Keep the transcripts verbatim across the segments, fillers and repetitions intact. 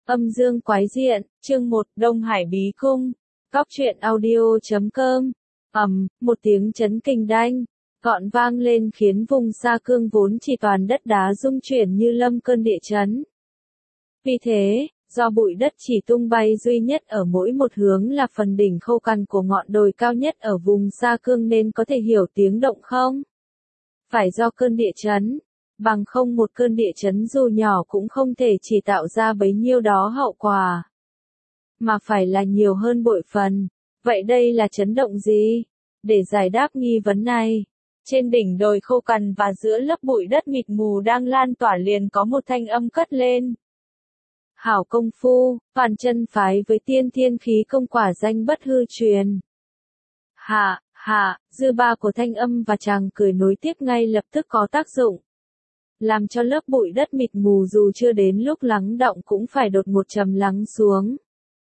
Âm dương quái diện, chương một, Đông Hải Bí Cung. Cóc truyện audio chấm com. Ầm, một tiếng chấn kinh đanh, gọn vang lên khiến vùng Sa Cương vốn chỉ toàn đất đá rung chuyển như lâm cơn địa chấn. Vì thế, do bụi đất chỉ tung bay duy nhất ở mỗi một hướng là phần đỉnh khô cằn của ngọn đồi cao nhất ở vùng Sa Cương nên có thể hiểu tiếng động không? Phải do cơn địa chấn. Bằng không một cơn địa chấn dù nhỏ cũng không thể chỉ tạo ra bấy nhiêu đó hậu quả, mà phải là nhiều hơn bội phần. Vậy đây là chấn động gì? Để giải đáp nghi vấn này, trên đỉnh đồi khô cằn và giữa lớp bụi đất mịt mù đang lan tỏa liền có một thanh âm cất lên. Hảo công phu, Phàn Chân phái với tiên thiên khí công quả danh bất hư truyền. Hạ, hạ, dư ba của thanh âm và chàng cười nối tiếp ngay lập tức có tác dụng, làm cho lớp bụi đất mịt mù dù chưa đến lúc lắng đọng cũng phải đột ngột trầm lắng xuống.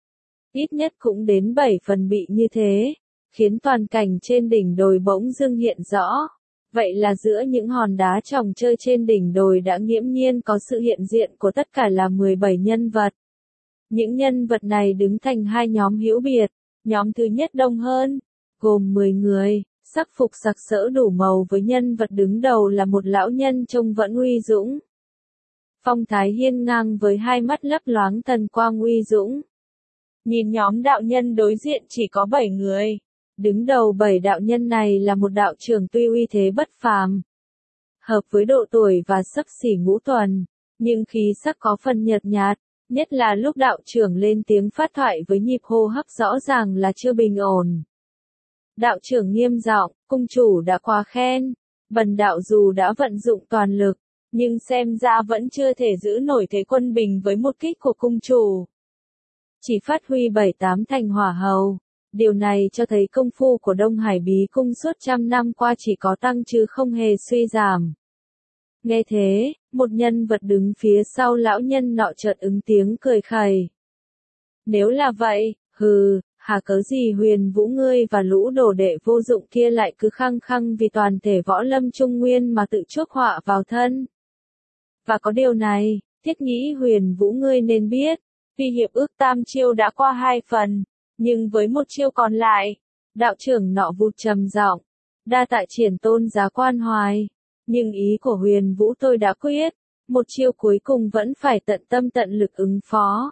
Ít nhất cũng đến bảy phần bị như thế, khiến toàn cảnh trên đỉnh đồi bỗng dưng hiện rõ. Vậy là giữa những hòn đá chồng chơi trên đỉnh đồi đã nghiễm nhiên có sự hiện diện của tất cả là mười bảy nhân vật. Những nhân vật này đứng thành hai nhóm hữu biệt. Nhóm thứ nhất đông hơn, gồm mười người, sắc phục sặc sỡ đủ màu với nhân vật đứng đầu là một lão nhân trông vẫn uy dũng. Phong thái hiên ngang với hai mắt lấp loáng thần quang uy dũng. Nhìn nhóm đạo nhân đối diện chỉ có bảy người. Đứng đầu bảy đạo nhân này là một đạo trưởng tuy uy thế bất phàm, hợp với độ tuổi và xấp xỉ ngũ tuần, nhưng khí sắc có phần nhợt nhạt, nhất là lúc đạo trưởng lên tiếng phát thoại với nhịp hô hấp rõ ràng là chưa bình ổn. Đạo trưởng nghiêm giọng, cung chủ đã quá khen, bần đạo dù đã vận dụng toàn lực, nhưng xem ra vẫn chưa thể giữ nổi thế quân bình với một kích của cung chủ. Chỉ phát huy bảy tám thành hỏa hầu, điều này cho thấy công phu của Đông Hải Bí Cung suốt trăm năm qua chỉ có tăng chứ không hề suy giảm. Nghe thế, một nhân vật đứng phía sau lão nhân nọ chợt ứng tiếng cười khẩy. Nếu là vậy, hừ, hà cớ gì Huyền Vũ ngươi và lũ đồ đệ vô dụng kia lại cứ khăng khăng vì toàn thể võ lâm trung nguyên mà tự chuốc họa vào thân. Và có điều này, thiết nghĩ Huyền Vũ ngươi nên biết, vì hiệp ước tam chiêu đã qua hai phần, nhưng với một chiêu còn lại, đạo trưởng nọ vụt trầm giọng, đa tạ Triển tôn giá quan hoài, nhưng ý của Huyền Vũ tôi đã quyết, một chiêu cuối cùng vẫn phải tận tâm tận lực ứng phó.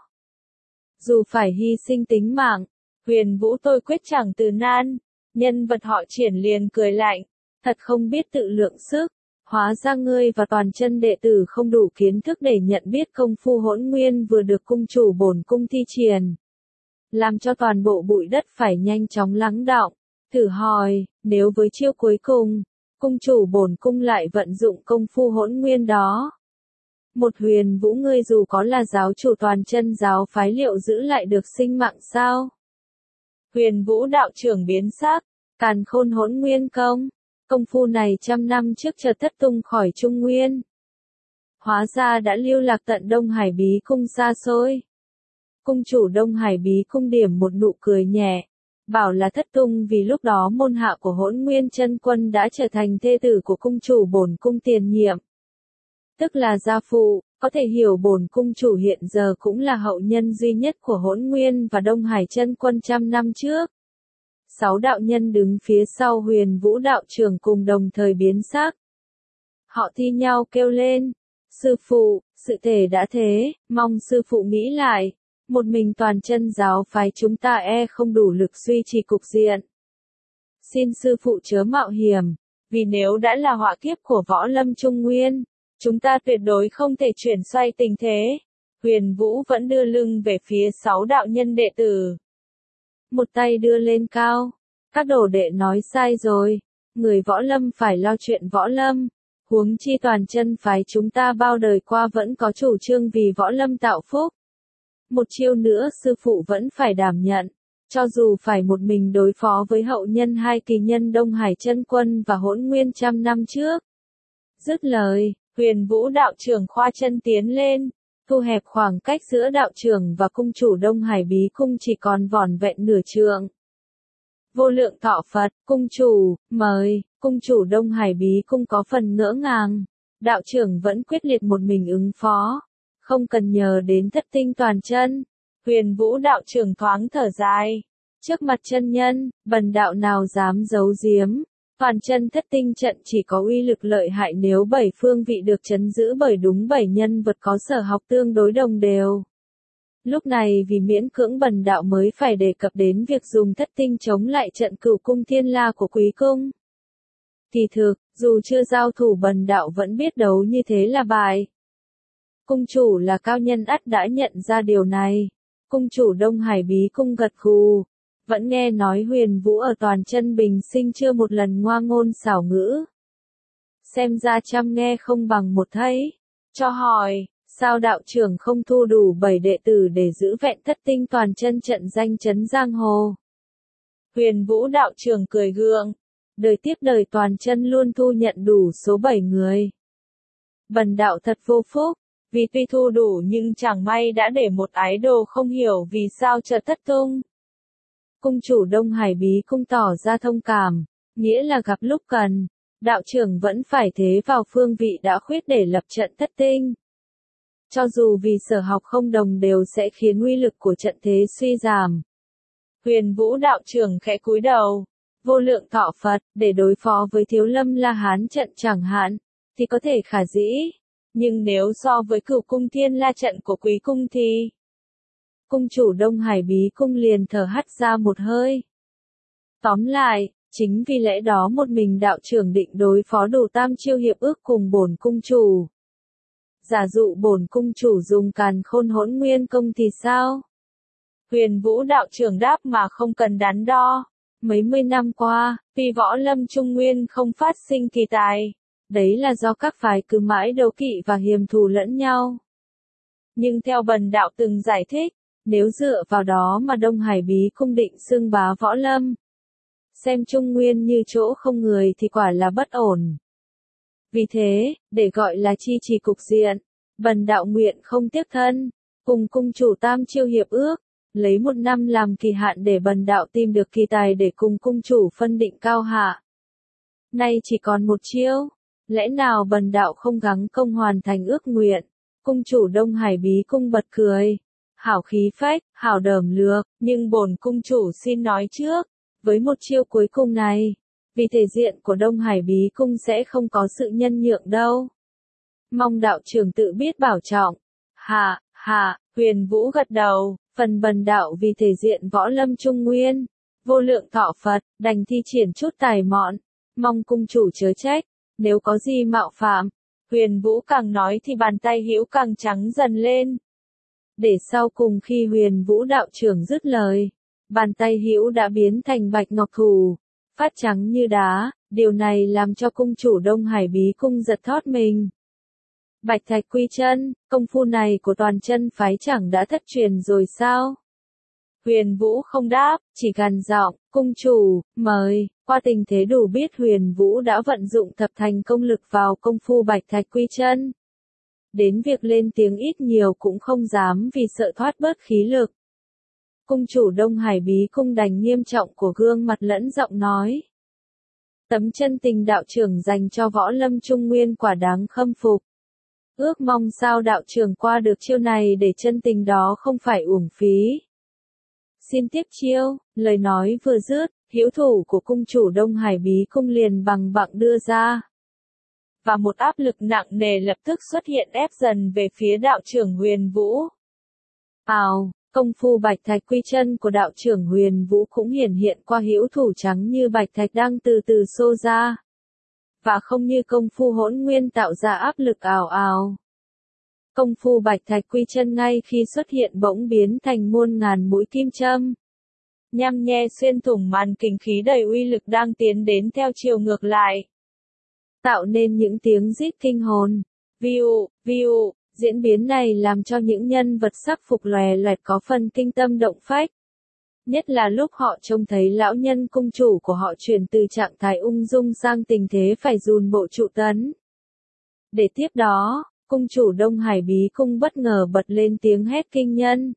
Dù phải hy sinh tính mạng, Huyền Vũ tôi quyết chẳng từ nan. Nhân vật họ Triển liền cười lạnh, thật không biết tự lượng sức, hóa ra ngươi và toàn chân đệ tử không đủ kiến thức để nhận biết công phu hỗn nguyên vừa được cung chủ bổn cung thi triển, làm cho toàn bộ bụi đất phải nhanh chóng lắng đọng. Thử hỏi, nếu với chiêu cuối cùng, cung chủ bổn cung lại vận dụng công phu hỗn nguyên đó, một Huyền Vũ ngươi dù có là giáo chủ toàn chân giáo phái liệu giữ lại được sinh mạng sao? Huyền Vũ đạo trưởng biến sắc, càn khôn hỗn nguyên công, công phu này trăm năm trước chợt thất tung khỏi Trung Nguyên. Hóa ra đã lưu lạc tận Đông Hải Bí Cung xa xôi. Cung chủ Đông Hải Bí Cung điểm một nụ cười nhẹ, bảo là thất tung vì lúc đó môn hạ của Hỗn Nguyên Chân Quân đã trở thành thê tử của cung chủ bổn cung tiền nhiệm. Tức là gia phụ, có thể hiểu bổn cung chủ hiện giờ cũng là hậu nhân duy nhất của Hỗn Nguyên và Đông Hải Chân Quân trăm năm trước. Sáu đạo nhân đứng phía sau Huyền Vũ đạo trưởng cùng đồng thời biến sắc. Họ thi nhau kêu lên, sư phụ, sự thể đã thế, mong sư phụ nghĩ lại, một mình toàn chân giáo phái chúng ta e không đủ lực duy trì cục diện. Xin sư phụ chớ mạo hiểm, vì nếu đã là họa kiếp của võ lâm Trung Nguyên, chúng ta tuyệt đối không thể chuyển xoay tình thế. Huyền Vũ vẫn đưa lưng về phía sáu đạo nhân đệ tử. Một tay đưa lên cao. Các đồ đệ nói sai rồi. Người võ lâm phải lo chuyện võ lâm. Huống chi toàn chân phái chúng ta bao đời qua vẫn có chủ trương vì võ lâm tạo phúc. Một chiêu nữa sư phụ vẫn phải đảm nhận. Cho dù phải một mình đối phó với hậu nhân hai kỳ nhân Đông Hải Chân Quân và Hỗn Nguyên trăm năm trước. Dứt lời, Huyền Vũ đạo trưởng khoa chân tiến lên, thu hẹp khoảng cách giữa đạo trưởng và cung chủ Đông Hải Bí Cung chỉ còn vỏn vẹn nửa trượng. Vô lượng thọ Phật, cung chủ, mời, cung chủ Đông Hải Bí Cung có phần ngỡ ngàng, đạo trưởng vẫn quyết liệt một mình ứng phó. không cần nhờ đến thất tinh toàn chân. Huyền Vũ đạo trưởng thoáng thở dài. Trước mặt chân nhân, bần đạo nào dám giấu giếm. Toàn chân thất tinh trận chỉ có uy lực lợi hại nếu bảy phương vị được trấn giữ bởi đúng bảy nhân vật có sở học tương đối đồng đều. Lúc này vì miễn cưỡng bần đạo mới phải đề cập đến việc dùng thất tinh chống lại trận Cửu Cung Thiên La của Quý Cung. Kỳ thực, dù chưa giao thủ bần đạo vẫn biết đấu như thế là bài. Cung chủ là cao nhân ắt đã nhận ra điều này. Cung chủ Đông Hải Bí Cung gật gù. Vẫn nghe nói Huyền Vũ ở toàn chân bình sinh chưa một lần ngoa ngôn xảo ngữ. Xem ra trăm nghe không bằng một thấy. Cho hỏi, sao đạo trưởng không thu đủ bảy đệ tử để giữ vẹn thất tinh toàn chân trận danh chấn giang hồ? Huyền Vũ đạo trưởng cười gượng. Đời tiếp đời toàn chân luôn thu nhận đủ số bảy người. Bần đạo thật vô phúc, vì tuy thu đủ nhưng chẳng may đã để một ái đồ không hiểu vì sao chợt thất tung. Cung chủ Đông Hải Bí Cung tỏ ra thông cảm, nghĩa là gặp lúc cần, đạo trưởng vẫn phải thế vào phương vị đã khuyết để lập trận thất tinh. Cho dù vì sở học không đồng đều sẽ khiến uy lực của trận thế suy giảm. Huyền Vũ đạo trưởng khẽ cúi đầu, vô lượng thọ Phật, để đối phó với Thiếu Lâm La Hán trận chẳng hạn, thì có thể khả dĩ, nhưng nếu so với Cửu Cung Thiên La trận của Quý Cung thì... Cung chủ Đông Hải Bí Cung liền thở hắt ra một hơi. Tóm lại, chính vì lẽ đó một mình đạo trưởng định đối phó đủ tam chiêu hiệp ước cùng bổn cung chủ. Giả dụ bổn cung chủ dùng Càn Khôn Hỗn Nguyên công thì sao? Huyền Vũ đạo trưởng đáp mà không cần đắn đo. Mấy mươi năm qua, vì võ lâm trung nguyên không phát sinh kỳ tài. Đấy là do các phái cứ mãi đấu kỵ và hiềm thù lẫn nhau. Nhưng theo bần đạo từng giải thích, nếu dựa vào đó mà Đông Hải Bí Cung định xưng bá võ lâm, xem trung nguyên như chỗ không người thì quả là bất ổn. Vì thế, để gọi là chi trì cục diện, bần đạo nguyện không tiếc thân, cùng cung chủ tam chiêu hiệp ước, lấy một năm làm kỳ hạn để bần đạo tìm được kỳ tài để cùng cung chủ phân định cao hạ. Nay chỉ còn một chiêu, lẽ nào bần đạo không gắng công hoàn thành ước nguyện? Cung chủ Đông Hải Bí Cung bật cười. Hảo khí phách, hảo đờm lược, nhưng bổn cung chủ xin nói trước, với một chiêu cuối cùng này, vì thể diện của Đông Hải Bí Cung sẽ không có sự nhân nhượng đâu. Mong đạo trưởng tự biết bảo trọng. Hạ, hạ, Huyền Vũ gật đầu, phần bần đạo vì thể diện võ lâm trung nguyên, vô lượng thọ Phật, đành thi triển chút tài mọn, mong cung chủ chớ trách, nếu có gì mạo phạm. Huyền Vũ càng nói thì bàn tay hữu càng trắng dần lên. Để sau cùng khi Huyền Vũ đạo trưởng dứt lời, bàn tay hữu đã biến thành bạch ngọc thủ, phát trắng như đá, điều này làm cho cung chủ Đông Hải Bí Cung giật thót mình. Bạch Thạch Quy Chân, công phu này của toàn chân phái chẳng đã thất truyền rồi sao? Huyền Vũ không đáp, chỉ gằn giọng, cung chủ, mời. Qua tình thế đủ biết Huyền Vũ đã vận dụng thập thành công lực vào công phu Bạch Thạch Quy Chân. Đến việc lên tiếng ít nhiều cũng không dám vì sợ thoát bớt khí lực. Cung chủ Đông Hải Bí Cung đành nghiêm trọng của gương mặt lẫn giọng nói. Tấm chân tình đạo trưởng dành cho võ lâm trung nguyên quả đáng khâm phục. Ước mong sao đạo trưởng qua được chiêu này để chân tình đó không phải uổng phí. Xin tiếp chiêu, lời nói vừa dứt, hữu thủ của cung chủ Đông Hải Bí Cung liền bằng bặng đưa ra. Và một áp lực nặng nề lập tức xuất hiện ép dần về phía đạo trưởng Huyền Vũ. Ào, công phu Bạch Thạch Quy Chân của đạo trưởng Huyền Vũ cũng hiển hiện qua hữu thủ trắng như bạch thạch đang từ từ xô ra. Và không như công phu Hỗn Nguyên tạo ra áp lực ào ào. Công phu Bạch Thạch Quy Chân ngay khi xuất hiện bỗng biến thành muôn ngàn mũi kim châm. Nhăm nhe xuyên thủng màn kình khí đầy uy lực đang tiến đến theo chiều ngược lại. Tạo nên những tiếng rít kinh hồn. Viu, viu, diễn biến này làm cho những nhân vật sắc phục lòe loẹt có phần kinh tâm động phách. Nhất là lúc họ trông thấy lão nhân cung chủ của họ chuyển từ trạng thái ung dung sang tình thế phải dùn bộ trụ tấn. Để tiếp đó, cung chủ Đông Hải Bí Cung bất ngờ bật lên tiếng hét kinh nhân.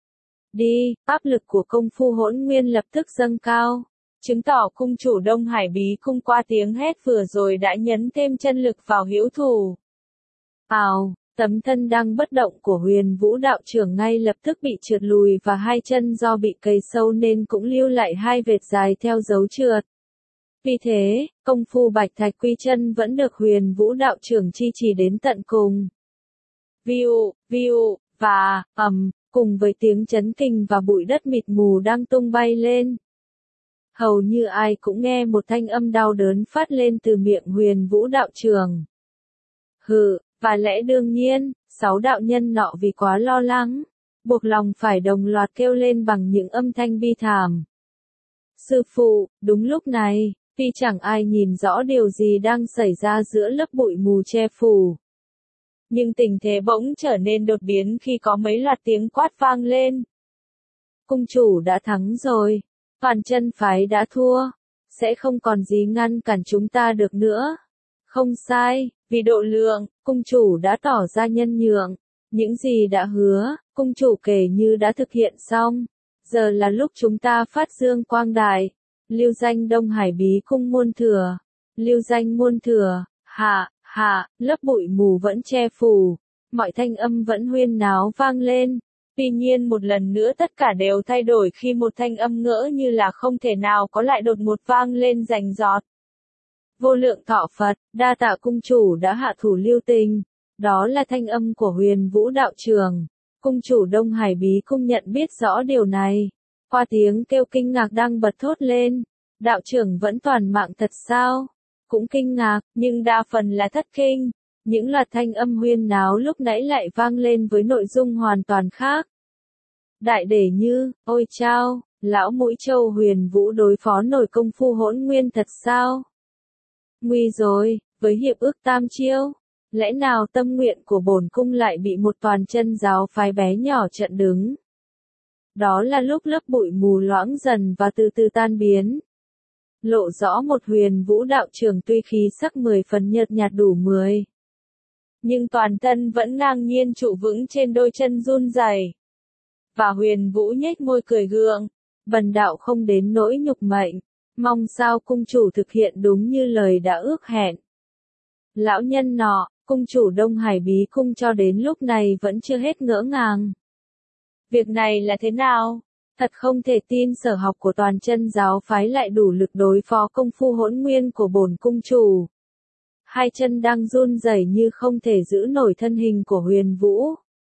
Đi, áp lực của công phu Hỗn Nguyên lập tức dâng cao, chứng tỏ cung chủ Đông Hải Bí Cung qua tiếng hét vừa rồi đã nhấn thêm chân lực vào hữu thủ. Ào, Tấm thân đang bất động của Huyền Vũ đạo trưởng ngay lập tức bị trượt lùi và hai chân do bị cầy sâu nên cũng lưu lại hai vệt dài theo dấu trượt. Vì thế, công phu Bạch Thạch Quy Chân vẫn được Huyền Vũ đạo trưởng chi trì đến tận cùng. Viu, viu, và, ầm, cùng với tiếng chấn kinh và bụi đất mịt mù đang tung bay lên. Hầu như ai cũng nghe một thanh âm đau đớn phát lên từ miệng Huyền Vũ đạo trưởng. Hừ, và lẽ đương nhiên, sáu đạo nhân nọ vì quá lo lắng, buộc lòng phải đồng loạt kêu lên bằng những âm thanh bi thảm. Sư phụ, đúng lúc này, tuy chẳng ai nhìn rõ điều gì đang xảy ra giữa lớp bụi mù che phủ, nhưng tình thế bỗng trở nên đột biến khi có mấy loạt tiếng quát vang lên. Cung chủ đã thắng rồi, Toàn Chân phái đã thua, sẽ không còn gì ngăn cản chúng ta được nữa. Không sai, vì độ lượng, cung chủ đã tỏ ra nhân nhượng, những gì đã hứa, cung chủ kể như đã thực hiện xong. Giờ là lúc chúng ta phát dương quang đại, lưu danh Đông Hải Bí Cung muôn thừa, lưu danh muôn thừa, hạ, hạ, lớp bụi mù vẫn che phủ, mọi thanh âm vẫn huyên náo vang lên. Tuy nhiên một lần nữa tất cả đều thay đổi khi một thanh âm ngỡ như là không thể nào có lại đột ngột vang lên rành rọt. Vô lượng thọ Phật, đa tạ cung chủ đã hạ thủ lưu tình. Đó là thanh âm của Huyền Vũ đạo trưởng. Cung chủ Đông Hải Bí Cung nhận biết rõ điều này. Qua tiếng kêu kinh ngạc đang bật thốt lên. Đạo trưởng vẫn toàn mạng thật sao? Cũng kinh ngạc, nhưng đa phần là thất kinh. Những loạt thanh âm huyên náo lúc nãy lại vang lên với nội dung hoàn toàn khác. Đại để như, ôi chao, lão mũi trâu Huyền Vũ đối phó nổi công phu Hỗn Nguyên thật sao? Nguy rồi, với hiệp ước tam chiêu, lẽ nào tâm nguyện của bổn cung lại bị một Toàn Chân giáo phái bé nhỏ chặn đứng? Đó là lúc lớp bụi mù loãng dần và từ từ tan biến. Lộ rõ một Huyền Vũ đạo trưởng tuy khí sắc mười phần nhợt nhạt đủ mười, nhưng toàn thân vẫn ngang nhiên trụ vững trên đôi chân run rẩy. Và Huyền Vũ nhếch môi cười gượng, bần đạo không đến nỗi nhục mệnh, mong sao cung chủ thực hiện đúng như lời đã ước hẹn. Lão nhân nọ, cung chủ Đông Hải Bí Cung cho đến lúc này vẫn chưa hết ngỡ ngàng. Việc này là thế nào? Thật không thể tin sở học của Toàn Chân giáo phái lại đủ lực đối phó công phu Hỗn Nguyên của bổn cung chủ. Hai chân đang run rẩy như không thể giữ nổi thân hình của Huyền Vũ,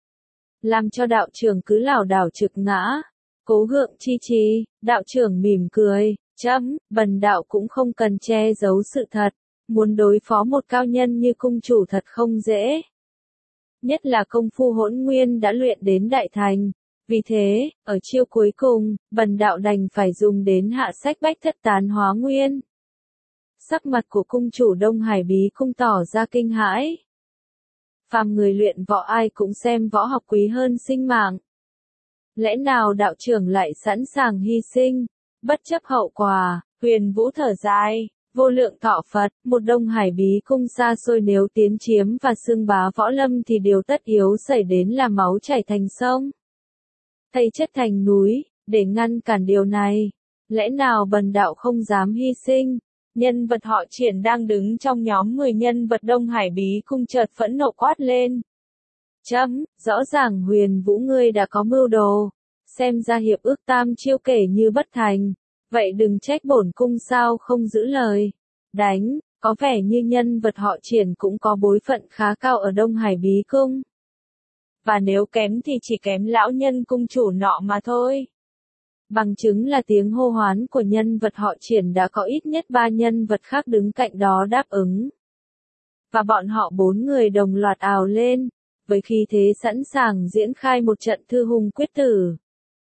làm cho đạo trưởng cứ lảo đảo trực ngã. Cố gượng chi trì, đạo trưởng mỉm cười, chấm, bần đạo cũng không cần che giấu sự thật, muốn đối phó một cao nhân như cung chủ thật không dễ. Nhất là công phu Hỗn Nguyên đã luyện đến đại thành, vì thế, ở chiêu cuối cùng, bần đạo đành phải dùng đến hạ sách bách thất tán hóa nguyên. Sắc mặt của cung chủ Đông Hải Bí Cung tỏ ra kinh hãi. Phàm người luyện võ ai cũng xem võ học quý hơn sinh mạng. Lẽ nào đạo trưởng lại sẵn sàng hy sinh, bất chấp hậu quả? Huyền Vũ thở dài, vô lượng thọ Phật, một Đông Hải Bí Cung xa xôi nếu tiến chiếm và xưng bá võ lâm thì điều tất yếu xảy đến là máu chảy thành sông, thây chất thành núi. Để ngăn cản điều này, lẽ nào bần đạo không dám hy sinh? Nhân vật họ Triển đang đứng trong nhóm mười nhân vật Đông Hải Bí Cung chợt phẫn nộ quát lên. Chấm, rõ ràng Huyền Vũ ngươi đã có mưu đồ, xem ra hiệp ước tam chiêu kể như bất thành, vậy đừng trách bổn cung sao không giữ lời. Đánh, có vẻ như nhân vật họ Triển cũng có bối phận khá cao ở Đông Hải Bí Cung. Và nếu kém thì chỉ kém lão nhân cung chủ nọ mà thôi. Bằng chứng là tiếng hô hoán của nhân vật họ Triển đã có ít nhất ba nhân vật khác đứng cạnh đó đáp ứng. Và bọn họ bốn người đồng loạt ào lên, với khí thế sẵn sàng diễn khai một trận thư hùng quyết tử.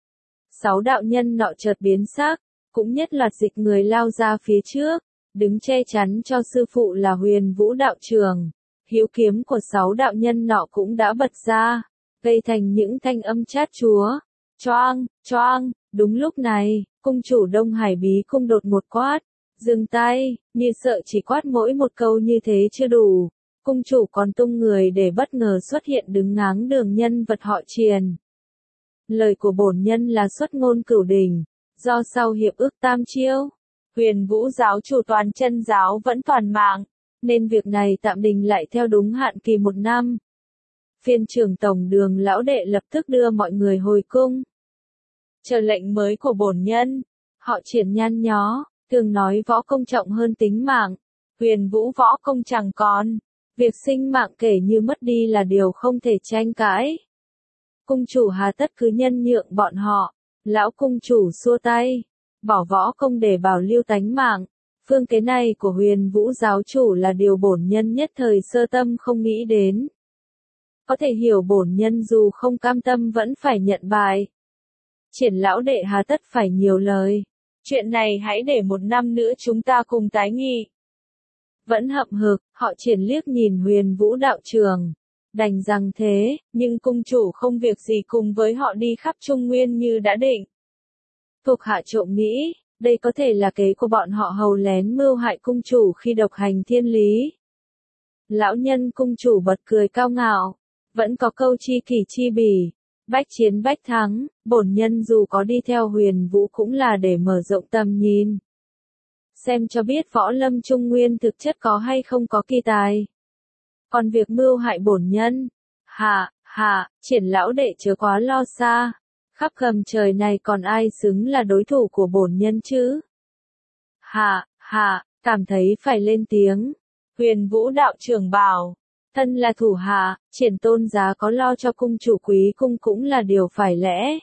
Sáu đạo nhân nọ chợt biến sắc, cũng nhất loạt dịch người lao ra phía trước, đứng che chắn cho sư phụ là Huyền Vũ đạo trưởng. Hiếu kiếm của sáu đạo nhân nọ cũng đã bật ra, gây thành những thanh âm chát chúa. Choang, choang, đúng lúc này, cung chủ Đông Hải Bí Cung đột một quát, dừng tay, như sợ chỉ quát mỗi một câu như thế chưa đủ. Cung chủ còn tung người để bất ngờ xuất hiện đứng ngáng đường nhân vật họ Triền. Lời của bổn nhân là xuất ngôn cửu đỉnh, do sau hiệp ước tam chiêu, Huyền Vũ giáo chủ Toàn Chân giáo vẫn toàn mạng, nên việc này tạm đình lại theo đúng hạn kỳ một năm. Phiên trưởng tổng đường lão đệ lập tức đưa mọi người hồi cung. Chờ lệnh mới của bổn nhân. Họ Triển nhăn nhó, thường nói võ công trọng hơn tính mạng. Huyền Vũ võ công chẳng còn. Việc sinh mạng kể như mất đi là điều không thể tranh cãi. Cung chủ hà tất cứ nhân nhượng bọn họ. Lão cung chủ xua tay. Bỏ võ công để bảo lưu tánh mạng. Phương kế này của Huyền Vũ giáo chủ là điều bổn nhân nhất thời sơ tâm không nghĩ đến. Có thể hiểu bổn nhân dù không cam tâm vẫn phải nhận bài. Triển lão đệ hà tất phải nhiều lời. Chuyện này hãy để một năm nữa chúng ta cùng tái nghị. Vẫn hậm hực, họ Triển liếc nhìn Huyền Vũ đạo trường. Đành rằng thế, nhưng cung chủ không việc gì cùng với họ đi khắp Trung Nguyên như đã định. Thuộc hạ trộm nghĩ, đây có thể là kế của bọn họ hầu lén mưu hại cung chủ khi độc hành thiên lý. Lão nhân cung chủ bật cười cao ngạo, vẫn có câu chi kỷ chi bỉ, bách chiến bách thắng, bổn nhân dù có đi theo Huyền Vũ cũng là để mở rộng tầm nhìn. Xem cho biết võ lâm Trung Nguyên thực chất có hay không có kỳ tài. Còn việc mưu hại bổn nhân, hạ, hạ, Triển lão đệ chớ quá lo xa. Khắp gầm trời này còn ai xứng là đối thủ của bổn nhân chứ? Hạ, hạ, cảm thấy phải lên tiếng. Huyền Vũ đạo trưởng bảo, thân là thủ hạ, Triển tôn giá có lo cho cung chủ quý cung cũng là điều phải lẽ.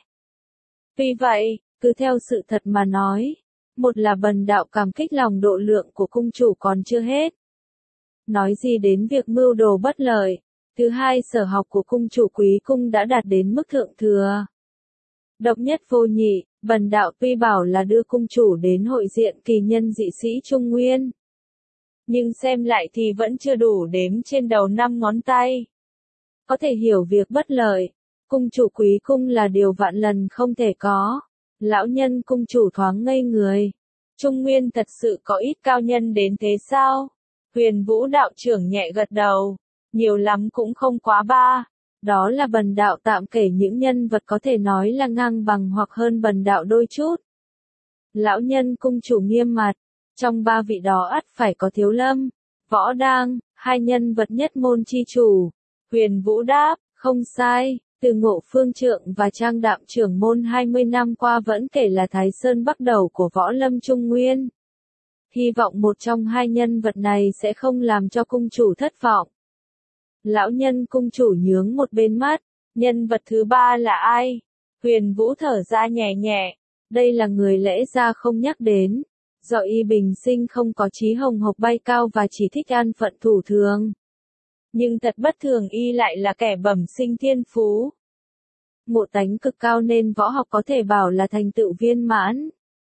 Vì vậy, cứ theo sự thật mà nói, một là bần đạo cảm kích lòng độ lượng của cung chủ còn chưa hết. Nói gì đến việc mưu đồ bất lợi, thứ hai sở học của cung chủ quý cung đã đạt đến mức thượng thừa. Độc nhất vô nhị, bần đạo tuy bảo là đưa cung chủ đến hội diện kỳ nhân dị sĩ Trung Nguyên. Nhưng xem lại thì vẫn chưa đủ đếm trên đầu năm ngón tay. Có thể hiểu việc bất lợi, cung chủ quý cung là điều vạn lần không thể có. Lão nhân cung chủ thoáng ngây người. Trung Nguyên thật sự có ít cao nhân đến thế sao? Huyền Vũ đạo trưởng nhẹ gật đầu. Nhiều lắm cũng không quá ba. Đó là bần đạo tạm kể những nhân vật có thể nói là ngang bằng hoặc hơn bần đạo đôi chút. Lão nhân cung chủ nghiêm mặt. Trong ba vị đó ắt phải có Thiếu Lâm, Võ Đang, hai nhân vật nhất môn chi chủ. Huyền Vũ đáp, không sai, từ Ngộ Phương Trượng và Trang Đạm trưởng môn hai mươi năm qua vẫn kể là Thái Sơn bắt đầu của võ lâm Trung Nguyên. Hy vọng một trong hai nhân vật này sẽ không làm cho cung chủ thất vọng. Lão nhân cung chủ nhướng một bên mắt, nhân vật thứ ba là ai? Huyền Vũ thở ra nhẹ nhẹ, đây là người lẽ ra không nhắc đến. Do y bình sinh không có chí hồng hộc bay cao và chỉ thích an phận thủ thường. Nhưng thật bất thường y lại là kẻ bẩm sinh thiên phú. Ngộ tánh cực cao nên võ học có thể bảo là thành tựu viên mãn.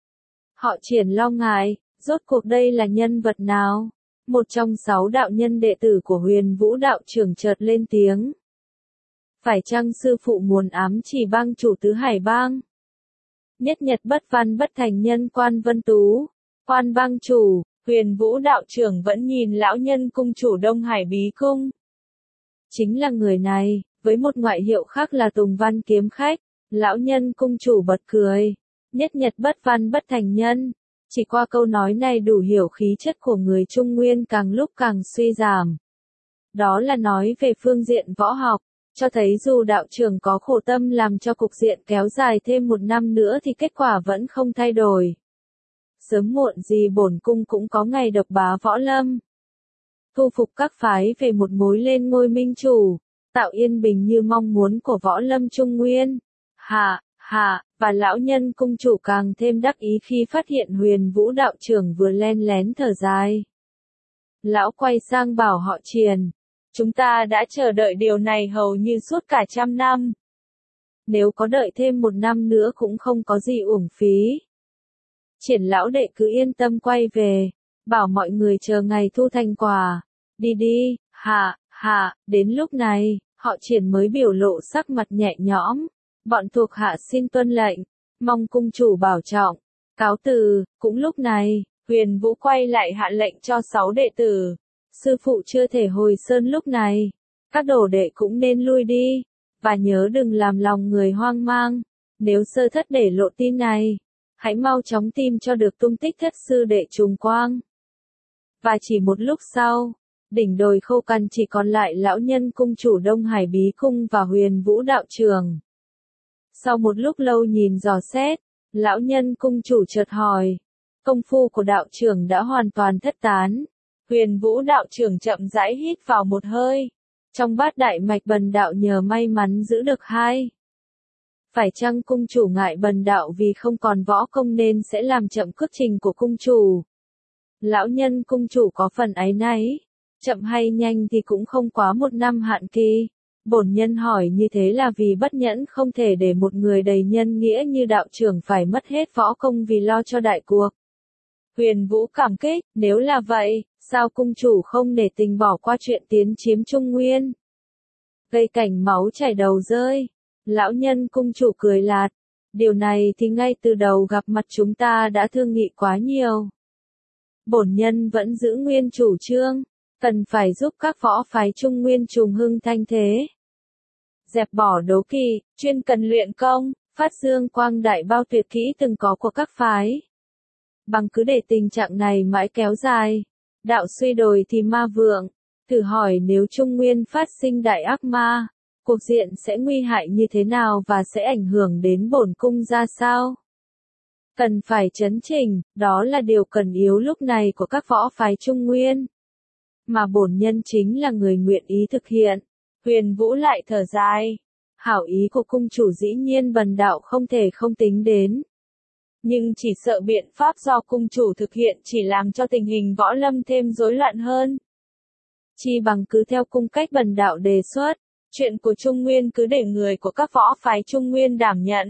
Họ Triển lo ngại, rốt cuộc đây là nhân vật nào? Một trong sáu đạo nhân đệ tử của Huyền Vũ đạo trưởng chợt lên tiếng. Phải chăng sư phụ muốn ám chỉ bang chủ Tứ Hải bang? Nhất nhật bất văn bất thành nhân Quan Vân Tú. Quan bang chủ, Huyền Vũ đạo trưởng vẫn nhìn lão nhân cung chủ Đông Hải bí cung. Chính là người này, với một ngoại hiệu khác là Tùng Văn kiếm khách. Lão nhân cung chủ bật cười. Nhất nhật bất văn bất thành nhân. Chỉ qua câu nói này đủ hiểu khí chất của người Trung Nguyên càng lúc càng suy giảm. Đó là nói về phương diện võ học, cho thấy dù đạo trưởng có khổ tâm làm cho cục diện kéo dài thêm một năm nữa thì kết quả vẫn không thay đổi. Sớm muộn gì bổn cung cũng có ngày độc bá võ lâm. Thu phục các phái về một mối lên ngôi minh chủ, tạo yên bình như mong muốn của võ lâm Trung Nguyên. Hạ, hạ, và lão nhân cung chủ càng thêm đắc ý khi phát hiện Huyền Vũ đạo trưởng vừa len lén thở dài. Lão quay sang bảo họ Triển, chúng ta đã chờ đợi điều này hầu như suốt cả trăm năm. Nếu có đợi thêm một năm nữa cũng không có gì uổng phí. Triển lão đệ cứ yên tâm quay về, bảo mọi người chờ ngày thu thành quả. Đi đi, hạ, hạ, đến lúc này, họ Triển mới biểu lộ sắc mặt nhẹ nhõm. Bọn thuộc hạ xin tuân lệnh, mong cung chủ bảo trọng. Cáo từ, cũng lúc này, Huyền Vũ quay lại hạ lệnh cho sáu đệ tử. Sư phụ chưa thể hồi sơn lúc này, các đồ đệ cũng nên lui đi, và nhớ đừng làm lòng người hoang mang. Nếu sơ thất để lộ tin này, hãy mau chóng tìm cho được tung tích thất sư đệ Trùng Quang. Và chỉ một lúc sau, Đỉnh đồi khô cằn chỉ còn lại lão nhân cung chủ Đông Hải Bí Cung và Huyền Vũ đạo trưởng. Sau một lúc lâu nhìn dò xét, lão nhân cung chủ chợt hỏi, công phu của đạo trưởng đã hoàn toàn thất tán. Huyền Vũ đạo trưởng chậm rãi hít vào một hơi. Trong bát đại mạch Bần đạo nhờ may mắn giữ được hai. Phải chăng cung chủ ngại Bần đạo vì không còn võ công nên sẽ làm chậm cước trình của cung chủ? Lão nhân cung chủ có phần áy náy. Chậm hay nhanh thì cũng không quá một năm hạn kỳ. Bổn nhân hỏi như thế là vì bất nhẫn không thể để một người đầy nhân nghĩa như đạo trưởng phải mất hết võ công vì lo cho đại cuộc. Huyền Vũ cảm kích, nếu là vậy, sao cung chủ không nể tình bỏ qua chuyện tiến chiếm Trung Nguyên? Gây cảnh máu chảy đầu rơi. Lão nhân cung chủ cười lạt. Điều này thì ngay từ đầu gặp mặt chúng ta đã thương nghị quá nhiều. Bổn nhân vẫn giữ nguyên chủ trương, cần phải giúp các võ phái Trung Nguyên trùng hưng thanh thế. Dẹp bỏ đố kỵ, chuyên cần luyện công, phát dương quang đại bao tuyệt kỹ từng có của các phái. Bằng cứ để tình trạng này mãi kéo dài, đạo suy đồi thì ma vượng, thử hỏi nếu Trung Nguyên phát sinh đại ác ma, cuộc diện sẽ nguy hại như thế nào và sẽ ảnh hưởng đến bổn cung ra sao? Cần phải chấn chỉnh, đó là điều cần yếu lúc này của các võ phái Trung Nguyên. Mà bổn nhân chính là người nguyện ý thực hiện. Huyền Vũ lại thở dài. Hảo ý của cung chủ dĩ nhiên Bần đạo không thể không tính đến. Nhưng chỉ sợ biện pháp do cung chủ thực hiện chỉ làm cho tình hình võ lâm thêm rối loạn hơn. Chi bằng cứ theo cung cách Bần đạo đề xuất, chuyện của Trung Nguyên cứ để người của các võ phái Trung Nguyên đảm nhận.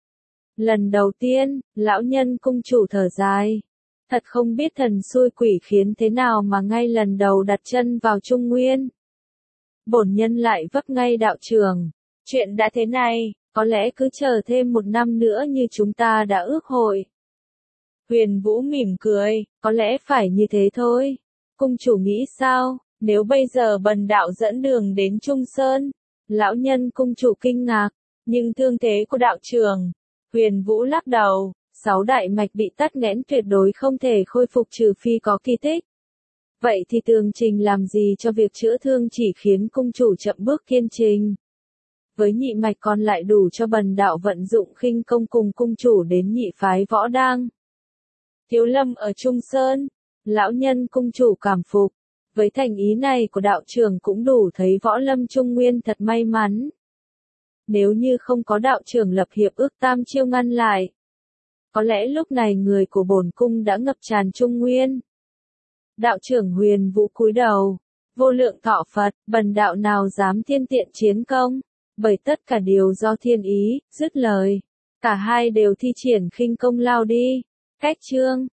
Lần đầu tiên, lão nhân cung chủ thở dài. Thật không biết thần xui quỷ khiến thế nào mà ngay lần đầu đặt chân vào Trung Nguyên. Bổn nhân lại vấp ngay đạo trường. Chuyện đã thế này, có lẽ cứ chờ thêm một năm nữa như chúng ta đã ước hội. Huyền Vũ mỉm cười, có lẽ phải như thế thôi. Cung chủ nghĩ sao, nếu bây giờ Bần đạo dẫn đường đến Trung Sơn? Lão nhân cung chủ kinh ngạc, nhưng thương thế của đạo trường. Huyền Vũ lắc đầu, sáu đại mạch bị tắc nghẽn tuyệt đối không thể khôi phục trừ phi có kỳ tích. Vậy thì tường trình làm gì cho việc chữa thương chỉ khiến cung chủ chậm bước kiên trình. Với nhị mạch còn lại đủ cho Bần đạo vận dụng khinh công cùng cung chủ đến nhị phái võ đang. Thiếu lâm ở Trung Sơn, lão nhân cung chủ cảm phục. Với thành ý này của đạo trưởng cũng đủ thấy võ lâm Trung Nguyên thật may mắn. Nếu như không có đạo trưởng lập hiệp ước tam chiêu ngăn lại, có lẽ lúc này người của bổn cung đã ngập tràn Trung Nguyên. Đạo trưởng Huyền Vũ cúi đầu, vô lượng thọ Phật, Bần đạo nào dám thiên tiện chiến công, bởi tất cả đều do thiên ý, dứt lời. Cả hai đều thi triển khinh công lao đi. Cách chương